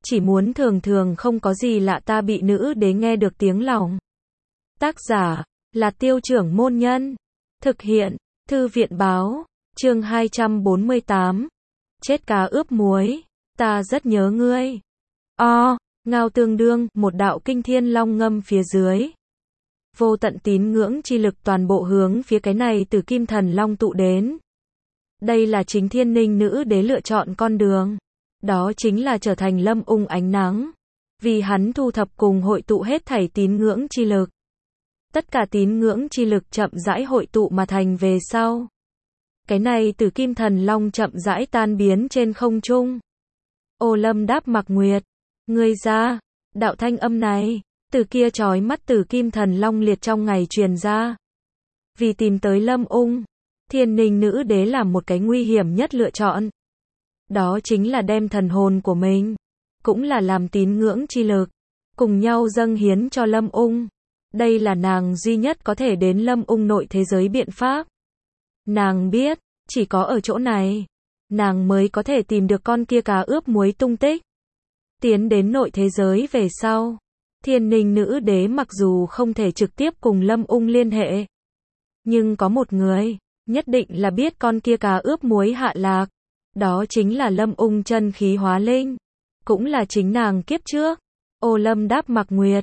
chỉ muốn thường thường không có gì lạ ta bị nữ đế nghe được tiếng lòng. Tác giả là Tiêu Trưởng Môn Nhân. Thực hiện Thư viện Báo. Chương 248. Chết cá ướp muối. Ta rất nhớ ngươi. Ngao tương đương, một đạo kinh thiên long ngâm phía dưới. Vô tận tín ngưỡng chi lực toàn bộ hướng phía cái này từ kim thần long tụ đến. Đây là chính Thiên Ninh nữ đế lựa chọn con đường. Đó chính là trở thành Lâm Ung ánh nắng. Vì hắn thu thập cùng hội tụ hết thảy tín ngưỡng chi lực. Tất cả tín ngưỡng chi lực chậm rãi hội tụ mà thành về sau. Cái này từ kim thần long chậm rãi tan biến trên không trung. Ô Lâm đáp Mạc Nguyệt. Ngươi ra. Đạo thanh âm này, từ kia chói mắt từ kim thần long liệt trong ngày truyền ra. Vì tìm tới Lâm Ung, Thiên Ninh nữ đế làm một cái nguy hiểm nhất lựa chọn. Đó chính là đem thần hồn của mình, cũng là làm tín ngưỡng chi lực, cùng nhau dâng hiến cho Lâm Ung. Đây là nàng duy nhất có thể đến Lâm Ung nội thế giới biện pháp. Nàng biết, chỉ có ở chỗ này, nàng mới có thể tìm được con kia cá ướp muối tung tích. Tiến đến nội thế giới về sau, Thiên Ninh nữ đế mặc dù không thể trực tiếp cùng Lâm Ung liên hệ, nhưng có một người, nhất định là biết con kia cá ướp muối hạ lạc. Đó chính là Lâm Ung chân khí hóa linh, cũng là chính nàng kiếp trước. Ô Lâm đáp Mạc Nguyệt.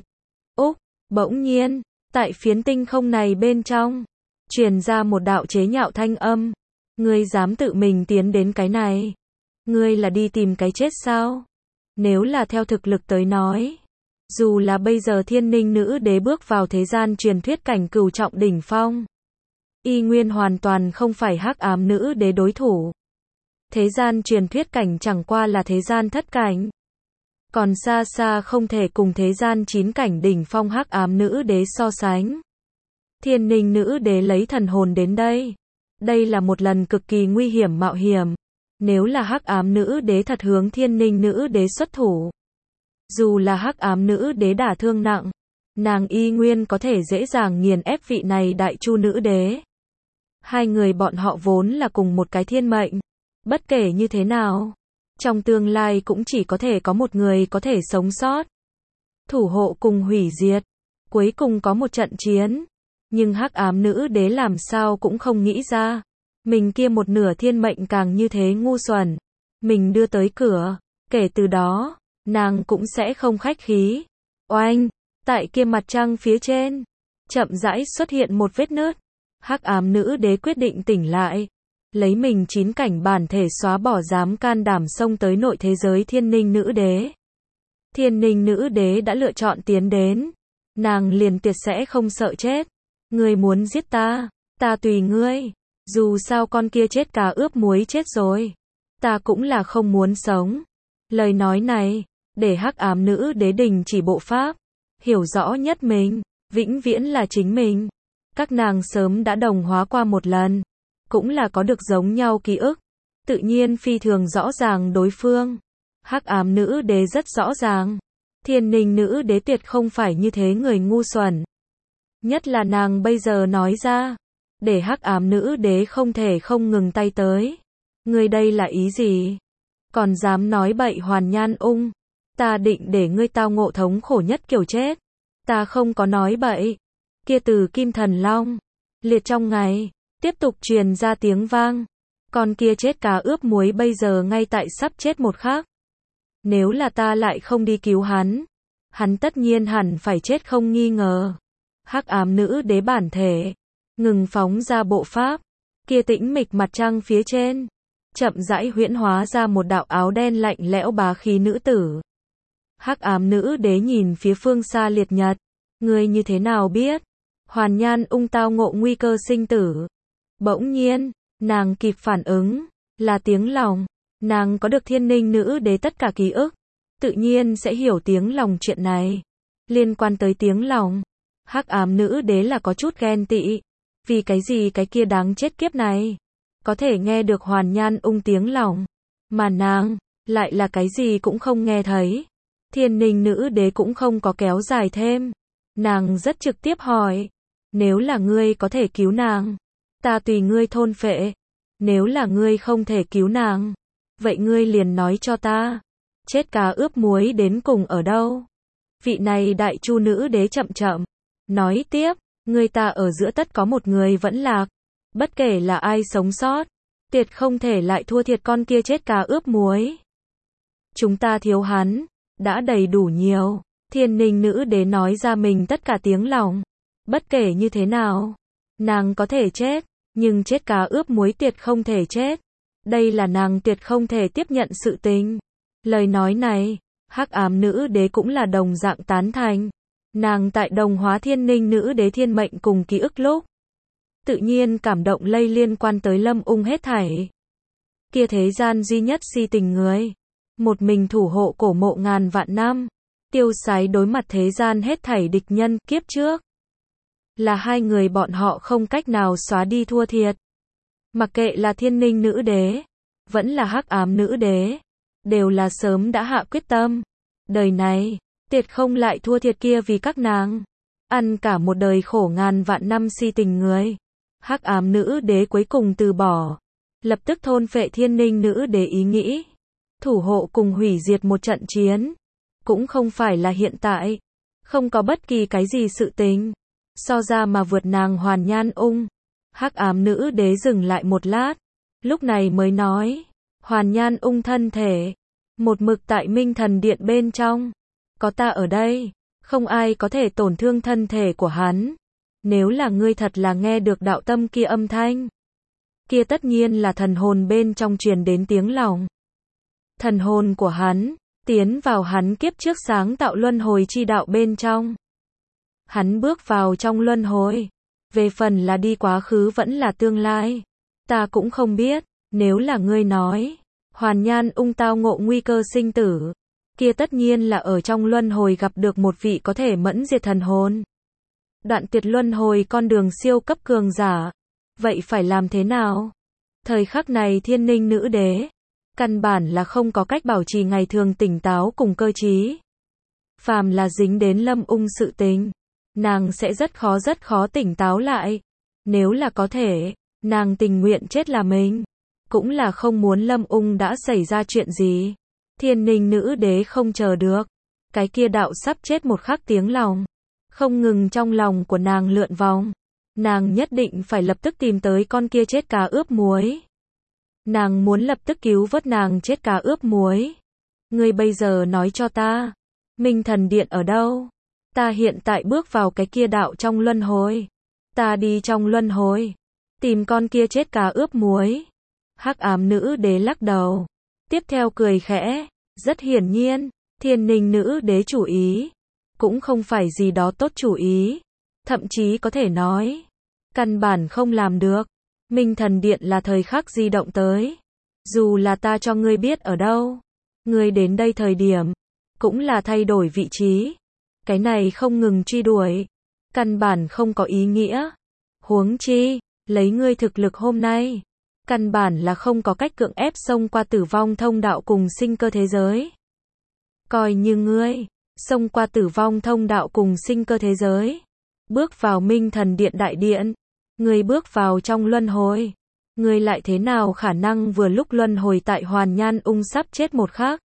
Bỗng nhiên, tại phiến tinh không này bên trong, truyền ra một đạo chế nhạo thanh âm. Ngươi dám tự mình tiến đến cái này? Ngươi là đi tìm cái chết sao? Nếu là theo thực lực tới nói, dù là bây giờ Thiên Ninh nữ đế bước vào thế gian truyền thuyết cảnh cửu trọng đỉnh phong, y nguyên hoàn toàn không phải hắc ám nữ đế đối thủ. Thế gian truyền thuyết cảnh chẳng qua là thế gian thất cảnh, còn xa xa không thể cùng thế gian 9 cảnh đỉnh phong hắc ám nữ đế so sánh. Thiên Ninh nữ đế lấy thần hồn đến đây. Đây là một lần cực kỳ nguy hiểm mạo hiểm. Nếu là hắc ám nữ đế thật hướng Thiên Ninh nữ đế xuất thủ, dù là hắc ám nữ đế đả thương nặng, nàng y nguyên có thể dễ dàng nghiền ép vị này đại chu nữ đế. Hai người bọn họ vốn là cùng một cái thiên mệnh. Bất kể như thế nào, trong tương lai cũng chỉ có thể có một người có thể sống sót, thủ hộ cùng hủy diệt. Cuối cùng có một trận chiến, nhưng hắc ám nữ đế làm sao cũng không nghĩ ra, mình kia một nửa thiên mệnh càng như thế ngu xuẩn. Mình đưa tới cửa, kể từ đó, nàng cũng sẽ không khách khí. Oanh, tại kia mặt trăng phía trên, chậm rãi xuất hiện một vết nứt. Hắc ám nữ đế quyết định tỉnh lại, lấy mình 9 cảnh bản thể xóa bỏ dám can đảm xông tới nội thế giới Thiên Ninh nữ đế. Thiên Ninh nữ đế đã lựa chọn tiến đến, nàng liền tuyệt sẽ không sợ chết. Ngươi muốn giết ta, ta tùy ngươi. Dù sao con kia chết cá ướp muối chết rồi, ta cũng là không muốn sống. Lời nói này, để hắc ám nữ đế đình chỉ bộ pháp, hiểu rõ nhất mình, vĩnh viễn là chính mình. Các nàng sớm đã đồng hóa qua một lần, cũng là có được giống nhau ký ức, tự nhiên phi thường rõ ràng đối phương. Hắc ám nữ đế rất rõ ràng, Thiên Ninh nữ đế tuyệt không phải như thế người ngu xuẩn. Nhất là nàng bây giờ nói ra, để hắc ám nữ đế không thể không ngừng tay tới. Ngươi đây là ý gì? Còn dám nói bậy Hoàn Nhan Ung, ta định để ngươi tao ngộ thống khổ nhất kiểu chết. Ta không có nói bậy. Kia từ kim thần long liệt trong ngày, tiếp tục truyền ra tiếng vang. Con kia chết cá ướp muối bây giờ ngay tại sắp chết một khắc. Nếu là ta lại không đi cứu hắn, hắn tất nhiên hẳn phải chết không nghi ngờ. Hắc ám nữ đế bản thể ngừng phóng ra bộ pháp, kia tĩnh mịch mặt trăng phía trên, chậm rãi huyễn hóa ra một đạo áo đen lạnh lẽo bá khí nữ tử. Hắc ám nữ đế nhìn phía phương xa liệt nhật. Ngươi như thế nào biết? Hoàn Nhan Ung tao ngộ nguy cơ sinh tử. Bỗng nhiên, nàng kịp phản ứng, là tiếng lòng. Nàng có được Thiên Ninh nữ đế tất cả ký ức, tự nhiên sẽ hiểu tiếng lòng chuyện này. Liên quan tới tiếng lòng, hắc ám nữ đế là có chút ghen tị. Vì cái gì cái kia đáng chết kiếp này có thể nghe được Hoàn Nhan Ung tiếng lòng, mà nàng lại là cái gì cũng không nghe thấy. Thiên Ninh nữ đế cũng không có kéo dài thêm, nàng rất trực tiếp hỏi, nếu là ngươi có thể cứu nàng, ta tùy ngươi thôn phệ. Nếu là ngươi không thể cứu nàng, vậy ngươi liền nói cho ta, chết cá ướp muối đến cùng ở đâu? Vị này đại chu nữ đế chậm chậm nói tiếp, người ta ở giữa tất có một người vẫn lạc, bất kể là ai sống sót, tuyệt không thể lại thua thiệt con kia chết cá ướp muối. Chúng ta thiếu hắn, đã đầy đủ nhiều. Thiên Ninh nữ đế nói ra mình tất cả tiếng lòng. Bất kể như thế nào, nàng có thể chết, nhưng chết cá ướp muối tuyệt không thể chết. Đây là nàng tuyệt không thể tiếp nhận sự tình. Lời nói này, Hắc Ám nữ đế cũng là đồng dạng tán thành. Nàng tại đồng hóa Thiên Ninh nữ đế thiên mệnh cùng ký ức lúc, tự nhiên cảm động lây liên quan tới Lâm Ung hết thảy. Kia thế gian duy nhất si tình người, một mình thủ hộ cổ mộ ngàn vạn năm, tiêu sái đối mặt thế gian hết thảy địch nhân kiếp trước. Là hai người bọn họ không cách nào xóa đi thua thiệt. Mặc kệ là Thiên Ninh nữ đế, vẫn là Hắc Ám nữ đế, đều là sớm đã hạ quyết tâm. Đời này, tuyệt không lại thua thiệt kia vì các nàng. Ăn cả một đời khổ ngàn vạn năm si tình người. Hắc Ám nữ đế cuối cùng từ bỏ. Lập tức thôn phệ Thiên Ninh nữ đế ý nghĩ. Thủ hộ cùng hủy diệt một trận chiến. Cũng không phải là hiện tại. Không có bất kỳ cái gì sự tình. So ra mà vượt nàng Hoàn Nhan Ung. Hắc Ám nữ đế dừng lại một lát. Lúc này mới nói. Hoàn Nhan Ung thân thể. Một mực tại Minh Thần Điện bên trong. Có ta ở đây. Không ai có thể tổn thương thân thể của hắn. Nếu là ngươi thật là nghe được đạo tâm kia âm thanh. Kia tất nhiên là thần hồn bên trong truyền đến tiếng lòng. Thần hồn của hắn, tiến vào hắn kiếp trước sáng tạo luân hồi chi đạo bên trong. Hắn bước vào trong luân hồi. Về phần là đi quá khứ vẫn là tương lai. Ta cũng không biết, nếu là ngươi nói. Hoàn Nhan Ung tao ngộ nguy cơ sinh tử. Kia tất nhiên là ở trong luân hồi gặp được một vị có thể mẫn diệt thần hồn. Đoạn tuyệt luân hồi con đường siêu cấp cường giả. Vậy phải làm thế nào? Thời khắc này Thiên Ninh nữ đế, căn bản là không có cách bảo trì ngày thường tỉnh táo cùng cơ trí. Phàm là dính đến Lâm Ung sự tình, nàng sẽ rất khó tỉnh táo lại. Nếu là có thể, nàng tình nguyện chết là mình. Cũng là không muốn Lâm Ung đã xảy ra chuyện gì. Thiên Ninh nữ đế không chờ được. Cái kia đạo sắp chết một khắc tiếng lòng. Không ngừng trong lòng của nàng lượn vòng. Nàng nhất định phải lập tức tìm tới con kia chết cá ướp muối. Nàng muốn lập tức cứu vớt nàng chết cá ướp muối. Ngươi bây giờ nói cho ta. Minh Thần Điện ở đâu? Ta hiện tại bước vào cái kia đạo trong luân hồi. Ta đi trong luân hồi. Tìm con kia chết cá ướp muối. Hắc Ám nữ đế lắc đầu. Tiếp theo cười khẽ. Rất hiển nhiên, Thiên Ninh nữ đế chủ ý. Cũng không phải gì đó tốt chủ ý. Thậm chí có thể nói. Căn bản không làm được. Minh Thần Điện là thời khắc di động tới. Dù là ta cho ngươi biết ở đâu. Ngươi đến đây thời điểm. Cũng là thay đổi vị trí. Cái này không ngừng truy đuổi. Căn bản không có ý nghĩa. Huống chi, lấy ngươi thực lực hôm nay. Căn bản là không có cách cưỡng ép xông qua tử vong thông đạo cùng sinh cơ thế giới. Coi như ngươi, xông qua tử vong thông đạo cùng sinh cơ thế giới. Bước vào Minh Thần Điện đại điện. Ngươi bước vào trong luân hồi. Ngươi lại thế nào khả năng vừa lúc luân hồi tại Hoàn Nhan Ung sắp chết một khắc.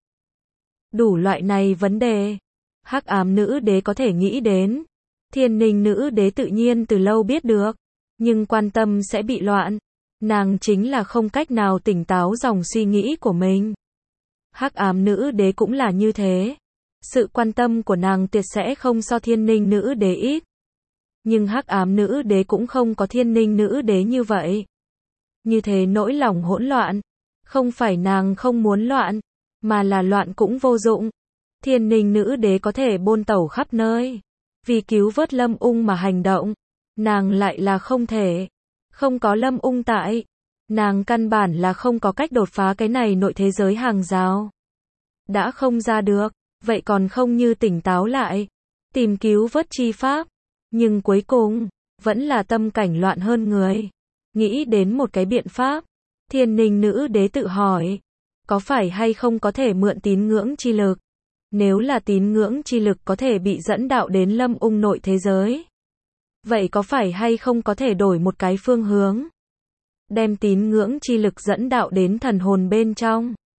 Đủ loại này vấn đề. Hắc Ám nữ đế có thể nghĩ đến. Thiên Ninh nữ đế tự nhiên từ lâu biết được. Nhưng quan tâm sẽ bị loạn. Nàng chính là không cách nào tỉnh táo dòng suy nghĩ của mình. Hắc Ám nữ đế cũng là như thế. Sự quan tâm của nàng tuyệt sẽ không so Thiên Ninh nữ đế ít. Nhưng Hắc Ám nữ đế cũng không có Thiên Ninh nữ đế như vậy. Như thế nỗi lòng hỗn loạn. Không phải nàng không muốn loạn, mà là loạn cũng vô dụng. Thiên Ninh nữ đế có thể bôn tẩu khắp nơi. Vì cứu vớt Lâm Ung mà hành động. Nàng lại là không thể. Không có Lâm Ung tại. Nàng căn bản là không có cách đột phá cái này nội thế giới hàng rào. Đã không ra được. Vậy còn không như tỉnh táo lại. Tìm cứu vớt chi pháp. Nhưng cuối cùng, vẫn là tâm cảnh loạn hơn người. Nghĩ đến một cái biện pháp. Thiên Ninh nữ đế tự hỏi. Có phải hay không có thể mượn tín ngưỡng chi lực? Nếu là tín ngưỡng chi lực có thể bị dẫn đạo đến Lâm Ung nội thế giới. Vậy có phải hay không có thể đổi một cái phương hướng? Đem tín ngưỡng chi lực dẫn đạo đến thần hồn bên trong.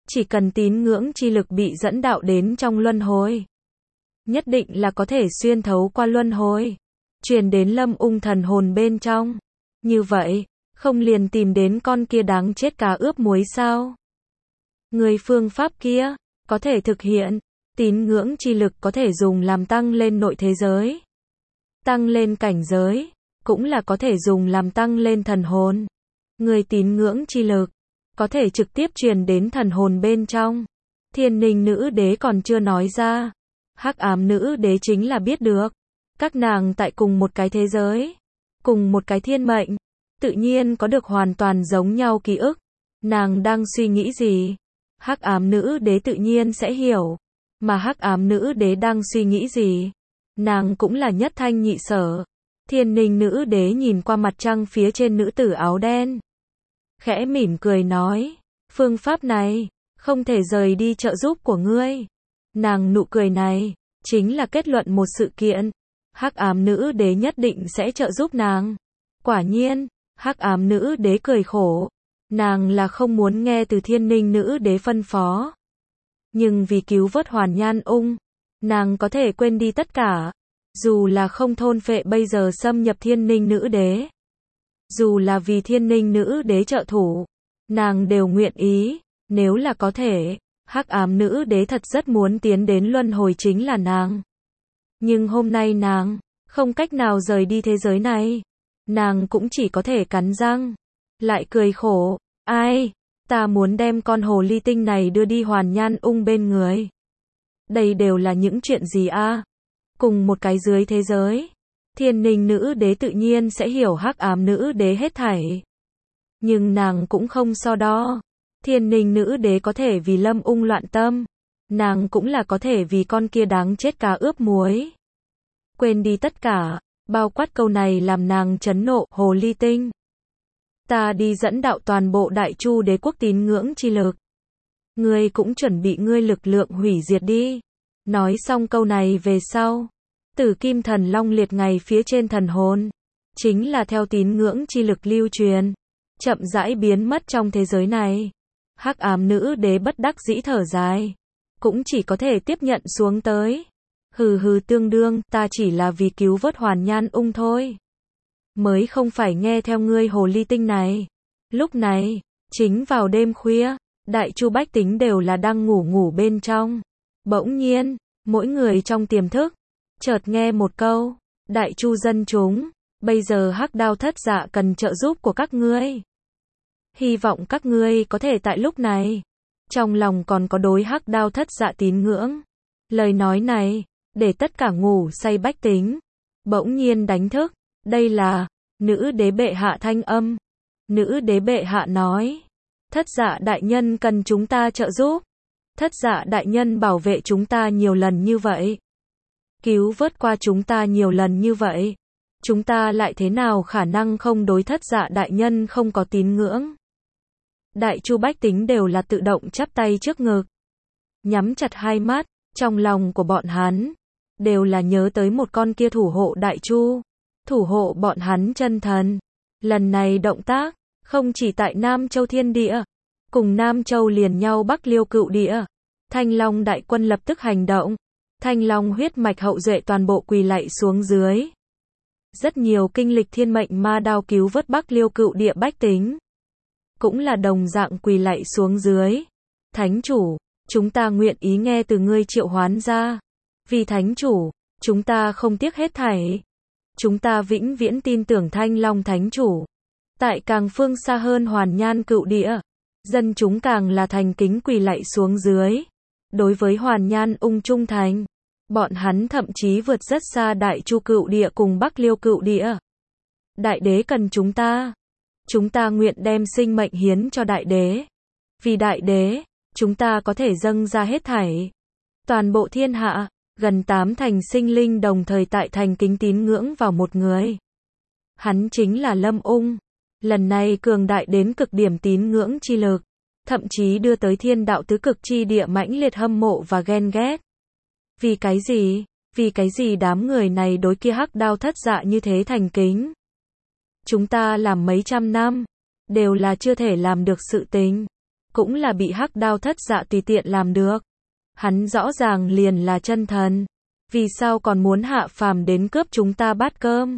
Chỉ cần tín ngưỡng chi lực bị dẫn đạo đến trong luân hồi, nhất định là có thể xuyên thấu qua luân hồi, truyền đến Lâm Ung thần hồn bên trong. Như vậy, không liền tìm đến con kia đáng chết cá ướp muối sao? Người phương pháp kia, có thể thực hiện, tín ngưỡng chi lực có thể dùng làm tăng lên nội thế giới, tăng lên cảnh giới, cũng là có thể dùng làm tăng lên thần hồn. Người tín ngưỡng chi lực, có thể trực tiếp truyền đến thần hồn bên trong. Thiên Ninh nữ đế còn chưa nói ra, Hắc Ám nữ đế chính là biết được. Các nàng tại cùng một cái thế giới, cùng một cái thiên mệnh, tự nhiên có được hoàn toàn giống nhau ký ức. Nàng đang suy nghĩ gì, Hắc Ám nữ đế tự nhiên sẽ hiểu. Mà Hắc Ám nữ đế đang suy nghĩ gì, nàng cũng là nhất thanh nhị sở. Thiên Ninh nữ đế nhìn qua mặt trăng phía trên nữ tử áo đen, khẽ mỉm cười nói, phương pháp này, không thể rời đi trợ giúp của ngươi. Nàng nụ cười này, chính là kết luận một sự kiện. Hắc Ám nữ đế nhất định sẽ trợ giúp nàng. Quả nhiên, Hắc Ám nữ đế cười khổ. Nàng là không muốn nghe từ Thiên Ninh nữ đế phân phó. Nhưng vì cứu vớt Hoàn Nhan Ung, nàng có thể quên đi tất cả. Dù là không thôn phệ bây giờ xâm nhập Thiên Ninh nữ đế, dù là vì Thiên Ninh nữ đế trợ thủ, nàng đều nguyện ý. Nếu là có thể, Hắc Ám nữ đế thật rất muốn tiến đến luân hồi chính là nàng. Nhưng hôm nay nàng không cách nào rời đi thế giới này. Nàng cũng chỉ có thể cắn răng, lại cười khổ, ai, ta muốn đem con hồ ly tinh này đưa đi Hoàn Nhan Ung bên người. Đây đều là những chuyện gì a? Cùng một cái dưới thế giới, Thiên Ninh nữ đế tự nhiên sẽ hiểu Hắc Ám nữ đế hết thảy. Nhưng nàng cũng không so đo. Thiên Ninh nữ đế có thể vì Lâm Ung loạn tâm, nàng cũng là có thể vì con kia đáng chết cá ướp muối. Quên đi tất cả, bao quát câu này làm nàng chấn nộ, hồ ly tinh. Ta đi dẫn đạo toàn bộ Đại Chu đế quốc tín ngưỡng chi lực. Ngươi cũng chuẩn bị ngươi lực lượng hủy diệt đi. Nói xong câu này về sau, Tử Kim Thần Long liệt ngày phía trên thần hồn, chính là theo tín ngưỡng chi lực lưu truyền, chậm rãi biến mất trong thế giới này. Hắc Ám nữ đế bất đắc dĩ thở dài, cũng chỉ có thể tiếp nhận xuống tới. Hừ hừ, tương đương, ta chỉ là vì cứu vớt Hoàn Nhan Ung thôi, mới không phải nghe theo ngươi hồ ly tinh này. Lúc này, chính vào đêm khuya, Đại Chu bách tính đều là đang ngủ bên trong. Bỗng nhiên, mỗi người trong tiềm thức, chợt nghe một câu, Đại Chu dân chúng, bây giờ Hắc Đao Thất Dạ cần trợ giúp của các ngươi. Hy vọng các ngươi có thể tại lúc này, trong lòng còn có đối Hắc Đao Thất Dạ tín ngưỡng. Lời nói này, để tất cả ngủ say bách tính bỗng nhiên đánh thức. Đây là nữ đế bệ hạ thanh âm. Nữ đế bệ hạ nói, Thất Dạ đại nhân cần chúng ta trợ giúp. Thất Dạ đại nhân bảo vệ chúng ta nhiều lần như vậy, cứu vớt qua chúng ta nhiều lần như vậy, chúng ta lại thế nào khả năng không đối Thất Dạ đại nhân không có tín ngưỡng. Đại Chu bách tính đều là tự động chắp tay trước ngực, nhắm chặt hai mắt. Trong lòng của bọn hắn đều là nhớ tới một con kia thủ hộ Đại Chu, thủ hộ bọn hắn chân thần. Lần này động tác không chỉ tại Nam Châu thiên địa, cùng Nam Châu liền nhau Bắc Liêu cựu địa, Thanh Long đại quân lập tức hành động. Thanh Long huyết mạch hậu duệ toàn bộ quỳ lạy xuống dưới. Rất nhiều kinh lịch thiên mệnh ma đao cứu vớt Bắc Liêu cựu địa bách tính, cũng là đồng dạng quỳ lạy xuống dưới. Thánh chủ, chúng ta nguyện ý nghe từ ngươi triệu hoán ra. Vì Thánh chủ, chúng ta không tiếc hết thảy. Chúng ta vĩnh viễn tin tưởng Thanh Long Thánh chủ. Tại càng phương xa hơn Hoàn Nhan cựu địa, dân chúng càng là thành kính quỳ lạy xuống dưới. Đối với Hoàn Nhan Ung trung thành, bọn hắn thậm chí vượt rất xa Đại Chu cựu địa cùng Bắc Liêu cựu địa. Đại đế cần chúng ta nguyện đem sinh mệnh hiến cho đại đế. Vì đại đế, chúng ta có thể dâng ra hết thảy. Toàn bộ thiên hạ, gần 8 thành sinh linh đồng thời tại thành kính tín ngưỡng vào một người. Hắn chính là Lâm Ung. Lần này cường đại đến cực điểm tín ngưỡng chi lực, thậm chí đưa tới thiên đạo tứ cực chi địa mãnh liệt hâm mộ và ghen ghét. Vì cái gì? Vì cái gì đám người này đối kia Hắc Đao Thất Dạ như thế thành kính? Chúng ta làm mấy trăm năm, đều là chưa thể làm được sự tình. cũng là bị Hắc Đao Thất Dạ tùy tiện làm được. Hắn rõ ràng liền là chân thần, vì sao còn muốn hạ phàm đến cướp chúng ta bát cơm?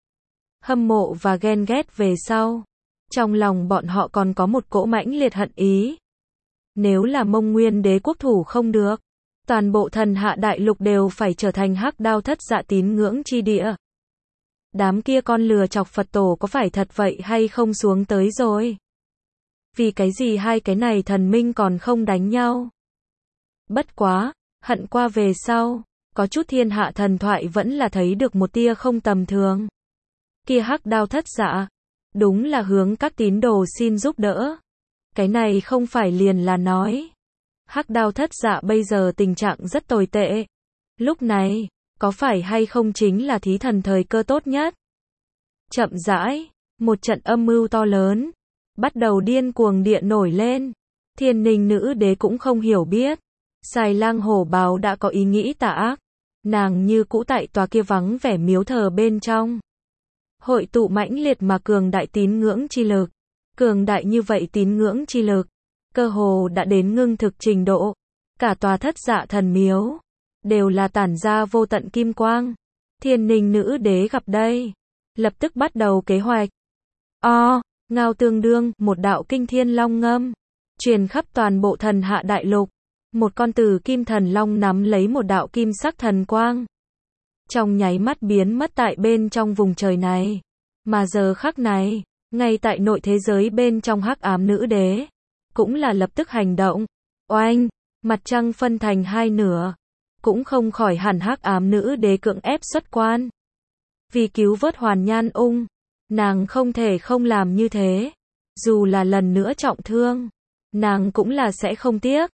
Hâm mộ và ghen ghét về sau, trong lòng bọn họ còn có một cỗ mãnh liệt hận ý. Nếu là Mông Nguyên Đế quốc thủ không được, toàn bộ thần hạ đại lục đều phải trở thành Hắc Đao Thất Dạ tín ngưỡng chi địa. Đám kia con lừa chọc Phật tổ có phải thật vậy hay không xuống tới rồi? Vì cái gì hai cái này thần minh còn không đánh nhau? Bất quá, hận qua về sau, có chút thiên hạ thần thoại vẫn là thấy được một tia không tầm thường. Kia Hắc Đao Thất Dạ, đúng là hướng các tín đồ xin giúp đỡ. Cái này không phải liền là nói. Hắc Đao Thất Dạ bây giờ tình trạng rất tồi tệ. Lúc này, có phải hay không chính là thí thần thời cơ tốt nhất? Chậm rãi, một trận âm mưu to lớn, bắt đầu điên cuồng điện nổi lên. Thiên Ninh nữ đế cũng không hiểu biết. Xài Lang Hổ Báo đã có ý nghĩ tà ác. Nàng như cũ tại tòa kia vắng vẻ miếu thờ bên trong. Hội tụ mãnh liệt mà cường đại tín ngưỡng chi lực. Cường đại như vậy tín ngưỡng chi lực, cơ hồ đã đến ngưng thực trình độ. Cả tòa Thất Dạ thần miếu, đều là tản ra vô tận kim quang. Thiên Ninh nữ đế gặp đây, lập tức bắt đầu kế hoạch. Ngao tương đương, một đạo kinh thiên long ngâm, truyền khắp toàn bộ thần hạ đại lục. Một con tử kim thần long nắm lấy một đạo kim sắc thần quang. Trong nháy mắt biến mất tại bên trong vùng trời này. Mà giờ khắc này, ngay tại nội thế giới bên trong Hắc Ám nữ đế, cũng là lập tức hành động. Oanh, mặt trăng phân thành hai nửa, cũng không khỏi hẳn Hắc Ám nữ đế cưỡng ép xuất quan. Vì cứu vớt Hoàn Nhan Ung, nàng không thể không làm như thế. Dù là lần nữa trọng thương, nàng cũng là sẽ không tiếc.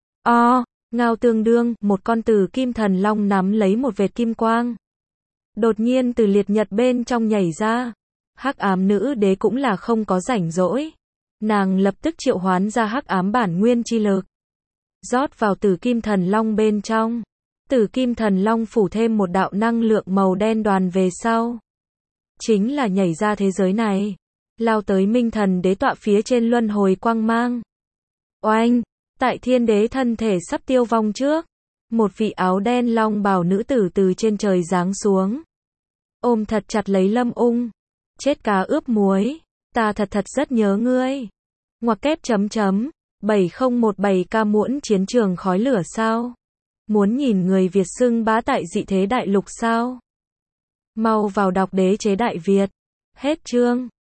Ngao tương đương, một con tử kim thần long nắm lấy một vệt kim quang. Đột nhiên từ liệt nhật bên trong nhảy ra. Hắc Ám nữ đế cũng là không có rảnh rỗi. Nàng lập tức triệu hoán ra Hắc Ám bản nguyên chi lực. Rót vào tử kim thần long bên trong. Tử kim thần long phủ thêm một đạo năng lượng màu đen đoàn về sau. Chính là nhảy ra thế giới này. Lao tới minh thần đế tọa phía trên luân hồi quang mang. Oanh! Tại thiên đế thân thể sắp tiêu vong trước. Một vị áo đen long bào nữ tử từ trên trời giáng xuống. Ôm thật chặt lấy Lâm Ung. Chết cá ướp muối. Ta thật rất nhớ ngươi. Ngoặc kép chấm chấm. 7017K muỗng chiến trường khói lửa sao? Muốn nhìn người Việt xưng bá tại dị thế đại lục sao? Mau vào đọc Đế chế Đại Việt. Hết chương.